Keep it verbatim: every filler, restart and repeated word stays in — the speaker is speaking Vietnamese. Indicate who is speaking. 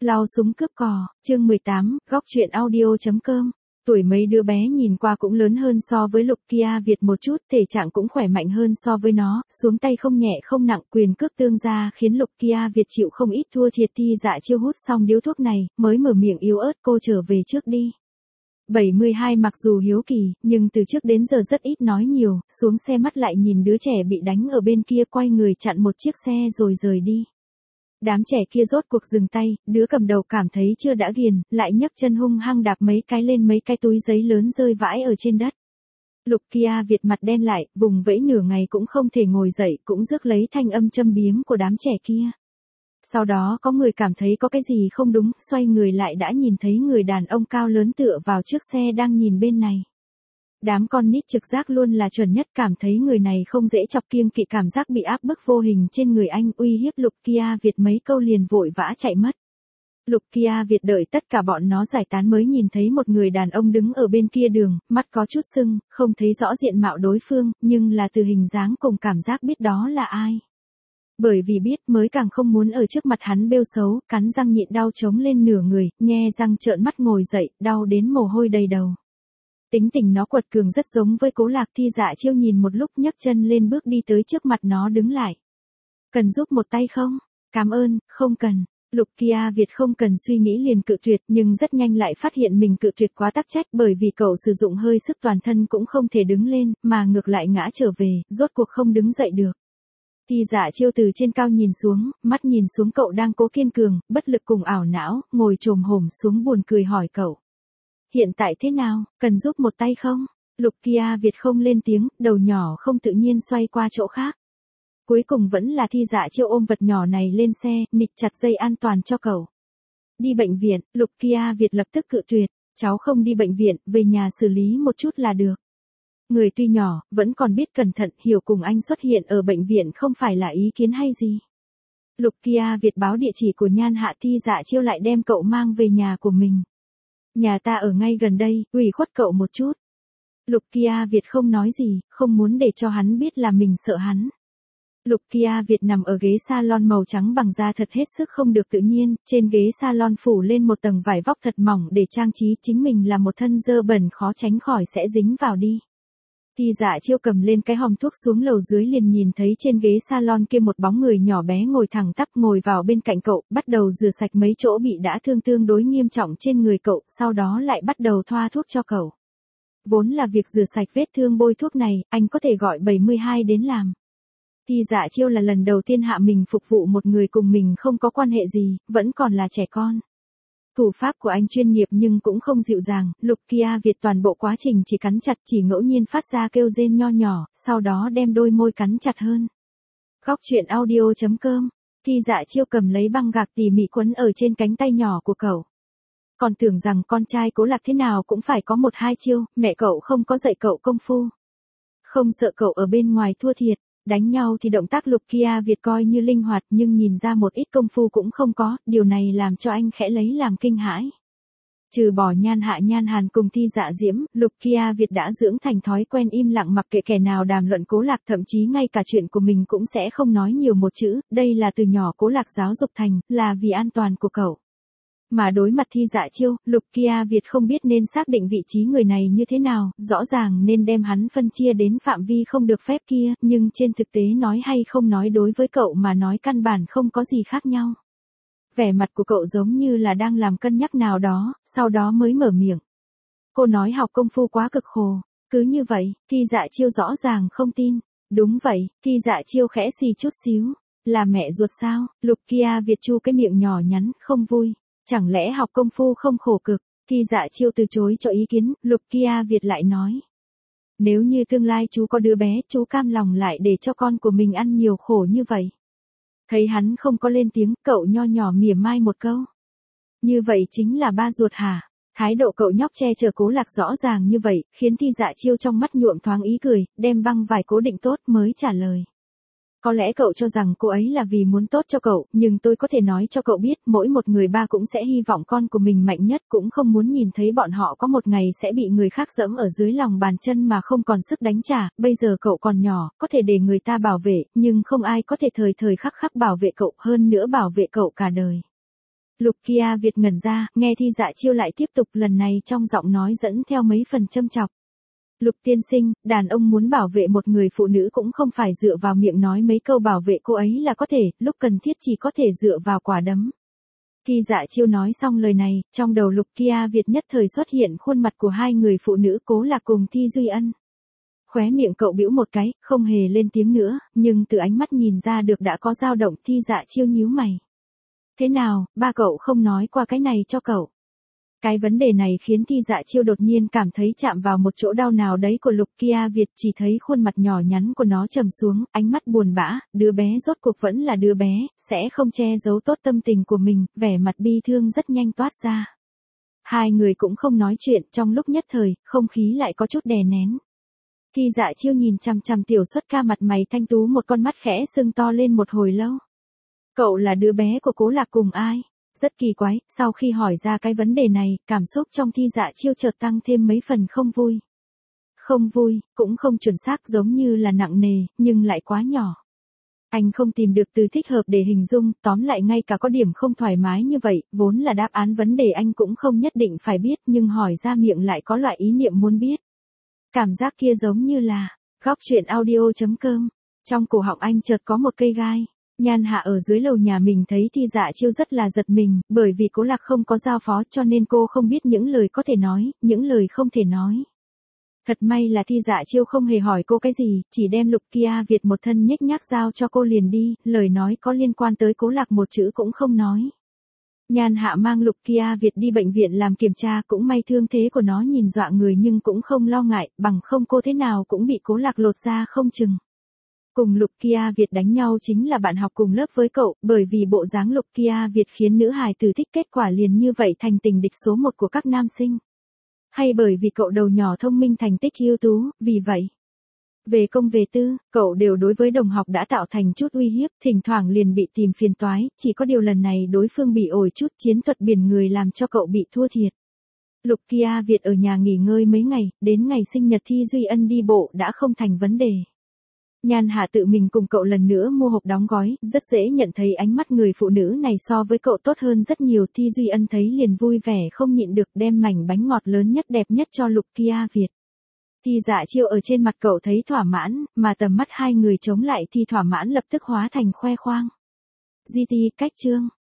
Speaker 1: Lao súng cướp cò, chương mười tám, góc truyện audio.com. Tuổi mấy đứa bé nhìn qua cũng lớn hơn so với Lục Kia Việt một chút, thể trạng cũng khỏe mạnh hơn so với nó, xuống tay không nhẹ không nặng, quyền cước tương gia khiến Lục Kia Việt chịu không ít thua thiệt. Ti Dạ Chiêu hút xong điếu thuốc này, mới mở miệng yếu ớt: cô trở về trước đi. bảy mươi hai mặc dù hiếu kỳ, nhưng từ trước đến giờ rất ít nói nhiều, xuống xe mắt lại nhìn đứa trẻ bị đánh ở bên kia, quay người chặn một chiếc xe rồi rời đi. Đám trẻ kia rốt cuộc dừng tay, đứa cầm đầu cảm thấy chưa đã ghiền, lại nhấc chân hung hăng đạp mấy cái lên mấy cái túi giấy lớn rơi vãi ở trên đất. Lục Kia Việt mặt đen lại, vùng vẫy nửa ngày cũng không thể ngồi dậy, cũng rước lấy thanh âm châm biếm của đám trẻ kia. Sau đó có người cảm thấy có cái gì không đúng, xoay người lại đã nhìn thấy người đàn ông cao lớn tựa vào trước xe đang nhìn bên này. Đám con nít trực giác luôn là chuẩn nhất, cảm thấy người này không dễ chọc, kiêng kỵ cảm giác bị áp bức vô hình trên người anh, uy hiếp Lục Kia Việt mấy câu liền vội vã chạy mất. Lục Kia Việt đợi tất cả bọn nó giải tán mới nhìn thấy một người đàn ông đứng ở bên kia đường, mắt có chút sưng, không thấy rõ diện mạo đối phương, nhưng là từ hình dáng cùng cảm giác biết đó là ai. Bởi vì biết mới càng không muốn ở trước mặt hắn bêu xấu, cắn răng nhịn đau chống lên nửa người, nhe răng trợn mắt ngồi dậy, đau đến mồ hôi đầy đầu. Tính tình nó quật cường rất giống với Cố Lạc. Ti Dạ Chiêu nhìn một lúc nhấc chân lên bước đi tới trước mặt nó đứng lại. Cần giúp một tay không? Cảm ơn, không cần. Lục Kia Việt không cần suy nghĩ liền cự tuyệt, nhưng rất nhanh lại phát hiện mình cự tuyệt quá tắc trách, bởi vì cậu sử dụng hơi sức toàn thân cũng không thể đứng lên, mà ngược lại ngã trở về, rốt cuộc không đứng dậy được. Ti Dạ Chiêu từ trên cao nhìn xuống, mắt nhìn xuống cậu đang cố kiên cường, bất lực cùng ảo não, ngồi chồm hổm xuống buồn cười hỏi cậu. Hiện tại thế nào, cần giúp một tay không? Lục Kia Việt không lên tiếng, đầu nhỏ không tự nhiên xoay qua chỗ khác. Cuối cùng vẫn là Ti Dạ Chiêu ôm vật nhỏ này lên xe, nịt chặt dây an toàn cho cậu. Đi bệnh viện, Lục Kia Việt lập tức cự tuyệt, cháu không đi bệnh viện, về nhà xử lý một chút là được. Người tuy nhỏ, vẫn còn biết cẩn thận, hiểu cùng anh xuất hiện ở bệnh viện không phải là ý kiến hay gì. Lục Kia Việt báo địa chỉ của Nhan Hạ. Ti Dạ Chiêu lại đem cậu mang về nhà của mình. Nhà ta ở ngay gần đây, ủy khuất cậu một chút. Lục Kia Việt không nói gì, không muốn để cho hắn biết là mình sợ hắn. Lục Kia Việt nằm ở ghế salon màu trắng bằng da thật hết sức không được tự nhiên, trên ghế salon phủ lên một tầng vải vóc thật mỏng để trang trí chính mình là một thân dơ bẩn khó tránh khỏi sẽ dính vào đi. Ti Dạ Chiêu cầm lên cái hòm thuốc xuống lầu dưới liền nhìn thấy trên ghế salon kia một bóng người nhỏ bé ngồi thẳng tắp ngồi vào bên cạnh cậu, bắt đầu rửa sạch mấy chỗ bị đã thương tương đối nghiêm trọng trên người cậu, sau đó lại bắt đầu thoa thuốc cho cậu. Vốn là việc rửa sạch vết thương bôi thuốc này, anh có thể gọi bảy mươi hai đến làm. Ti Dạ Chiêu là lần đầu tiên hạ mình phục vụ một người cùng mình không có quan hệ gì, vẫn còn là trẻ con. Thủ pháp của anh chuyên nghiệp nhưng cũng không dịu dàng, Lục Kia Việt toàn bộ quá trình chỉ cắn chặt, chỉ ngẫu nhiên phát ra kêu rên nho nhỏ, sau đó đem đôi môi cắn chặt hơn. Góc truyện audio.com. Ti Dạ Chiêu cầm lấy băng gạc tỉ mỉ quấn ở trên cánh tay nhỏ của cậu. Còn tưởng rằng con trai Cố Lạc thế nào cũng phải có một hai chiêu, mẹ cậu không có dạy cậu công phu. Không sợ cậu ở bên ngoài thua thiệt. Đánh nhau thì động tác Lục Kia Việt coi như linh hoạt, nhưng nhìn ra một ít công phu cũng không có, điều này làm cho anh khẽ lấy làm kinh hãi. Trừ bỏ Nhan Hạ Nhan Hàn cùng Ti Dạ Diễm, Lục Kia Việt đã dưỡng thành thói quen im lặng mặc kệ kẻ nào đàm luận Cố Lạc, thậm chí ngay cả chuyện của mình cũng sẽ không nói nhiều một chữ, đây là từ nhỏ Cố Lạc giáo dục thành, là vì an toàn của cậu. Mà đối mặt Ti Dạ Chiêu, Lục Kia Việt không biết nên xác định vị trí người này như thế nào, rõ ràng nên đem hắn phân chia đến phạm vi không được phép kia, nhưng trên thực tế nói hay không nói đối với cậu mà nói căn bản không có gì khác nhau. Vẻ mặt của cậu giống như là đang làm cân nhắc nào đó, sau đó mới mở miệng. Cô nói học công phu quá cực khổ, cứ như vậy, Ti Dạ Chiêu rõ ràng không tin. Đúng vậy, Ti Dạ Chiêu khẽ xì chút xíu. Là mẹ ruột sao? Lục Kia Việt chu cái miệng nhỏ nhắn, không vui. Chẳng lẽ học công phu không khổ cực? Ti Dạ Chiêu từ chối cho ý kiến, Lục Kia Việt lại nói. Nếu như tương lai chú có đứa bé, chú cam lòng lại để cho con của mình ăn nhiều khổ như vậy. Thấy hắn không có lên tiếng, cậu nho nhỏ mỉa mai một câu. Như vậy chính là ba ruột hả? Thái độ cậu nhóc che chở Cố Lạc rõ ràng như vậy, khiến Ti Dạ Chiêu trong mắt nhuộm thoáng ý cười, đem băng vải cố định tốt mới trả lời. Có lẽ cậu cho rằng cô ấy là vì muốn tốt cho cậu, nhưng tôi có thể nói cho cậu biết, mỗi một người ba cũng sẽ hy vọng con của mình mạnh nhất, cũng không muốn nhìn thấy bọn họ có một ngày sẽ bị người khác dẫm ở dưới lòng bàn chân mà không còn sức đánh trả. Bây giờ cậu còn nhỏ, có thể để người ta bảo vệ, nhưng không ai có thể thời thời khắc khắc bảo vệ cậu, hơn nữa bảo vệ cậu cả đời. Lục Kia Việt ngẩn ra, nghe Thi Dạ Chiêu lại tiếp tục, lần này trong giọng nói dẫn theo mấy phần châm chọc. Lục tiên sinh, đàn ông muốn bảo vệ một người phụ nữ cũng không phải dựa vào miệng nói mấy câu bảo vệ cô ấy là có thể, lúc cần thiết chỉ có thể dựa vào quả đấm. Thi Dạ Chiêu nói xong lời này, trong đầu Lục Kia Việt nhất thời xuất hiện khuôn mặt của hai người phụ nữ Cố Lạc cùng Thi Duy Ân. Khóe miệng cậu bĩu một cái, không hề lên tiếng nữa, nhưng từ ánh mắt nhìn ra được đã có dao động. Thi Dạ Chiêu nhíu mày. Thế nào, ba cậu không nói qua cái này cho cậu? Cái vấn đề này khiến Thi Dạ Chiêu đột nhiên cảm thấy chạm vào một chỗ đau nào đấy của Lục Kia Việt, chỉ thấy khuôn mặt nhỏ nhắn của nó trầm xuống, ánh mắt buồn bã, đứa bé rốt cuộc vẫn là đứa bé, sẽ không che giấu tốt tâm tình của mình, vẻ mặt bi thương rất nhanh toát ra. Hai người cũng không nói chuyện, trong lúc nhất thời, không khí lại có chút đè nén. Thi Dạ Chiêu nhìn chằm chằm Tiểu Xuất Ca mặt mày thanh tú, một con mắt khẽ sưng to lên một hồi lâu. Cậu là đứa bé của Cố Lạc cùng ai? Rất kỳ quái, sau khi hỏi ra cái vấn đề này, cảm xúc trong Thi Dạ Chiêu chợt tăng thêm mấy phần không vui. Không vui, cũng không chuẩn xác, giống như là nặng nề, nhưng lại quá nhỏ. Anh không tìm được từ thích hợp để hình dung, tóm lại ngay cả có điểm không thoải mái như vậy, vốn là đáp án vấn đề anh cũng không nhất định phải biết, nhưng hỏi ra miệng lại có loại ý niệm muốn biết. Cảm giác kia giống như là, góc truyện audio chấm com, trong cổ họng anh chợt có một cây gai. Nhan Hạ ở dưới lầu nhà mình thấy Thi Dạ Chiêu rất là giật mình, bởi vì Cố Lạc không có giao phó cho nên cô không biết những lời có thể nói, những lời không thể nói. Thật may là Thi Dạ Chiêu không hề hỏi cô cái gì, chỉ đem Lục Kia Việt một thân nhếch nhác giao cho cô liền đi, lời nói có liên quan tới Cố Lạc một chữ cũng không nói. Nhan Hạ mang Lục Kia Việt đi bệnh viện làm kiểm tra, cũng may thương thế của nó nhìn dọa người nhưng cũng không lo ngại, bằng không cô thế nào cũng bị Cố Lạc lột ra không chừng. Cùng Lục Kia Việt đánh nhau chính là bạn học cùng lớp với cậu, bởi vì bộ dáng Lục Kia Việt khiến nữ hài tử thích, kết quả liền như vậy thành tình địch số một của các nam sinh. Hay bởi vì cậu đầu nhỏ thông minh thành tích ưu tú, vì vậy. Về công về tư, cậu đều đối với đồng học đã tạo thành chút uy hiếp, thỉnh thoảng liền bị tìm phiền toái, chỉ có điều lần này đối phương bị ổi chút chiến thuật biển người làm cho cậu bị thua thiệt. Lục Kia Việt ở nhà nghỉ ngơi mấy ngày, đến ngày sinh nhật Thi Duy Ân đi bộ đã không thành vấn đề. Nhan Hạ tự mình cùng cậu lần nữa mua hộp đóng gói, rất dễ nhận thấy ánh mắt người phụ nữ này so với cậu tốt hơn rất nhiều. Thi Duy Ân thấy liền vui vẻ không nhịn được, đem mảnh bánh ngọt lớn nhất đẹp nhất cho Lục Kia Việt. Thi Dạ Chiêu ở trên mặt cậu thấy thỏa mãn, mà tầm mắt hai người chống lại thì thỏa mãn lập tức hóa thành khoe khoang. giê tê cách chương